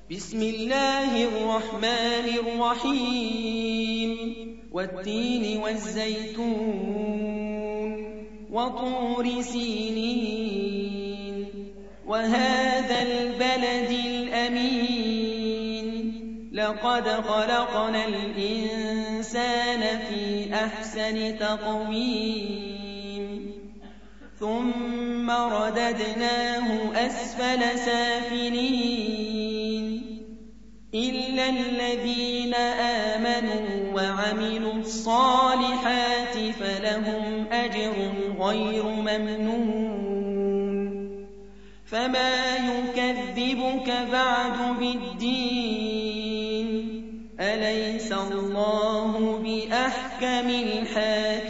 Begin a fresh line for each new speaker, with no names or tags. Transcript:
بسم الله الرحمن الرحيم والتين والزيتون وطور سينين وهذا البلد الأمين لقد خلقنا الإنسان في أحسن تقويم ثم رددناه أسفل سافلين إلا الذين آمنوا وعملوا الصالحات فلهم أجر غير ممنون فما يكذبك بعد بالدين أليس الله بأحكم الحاكمين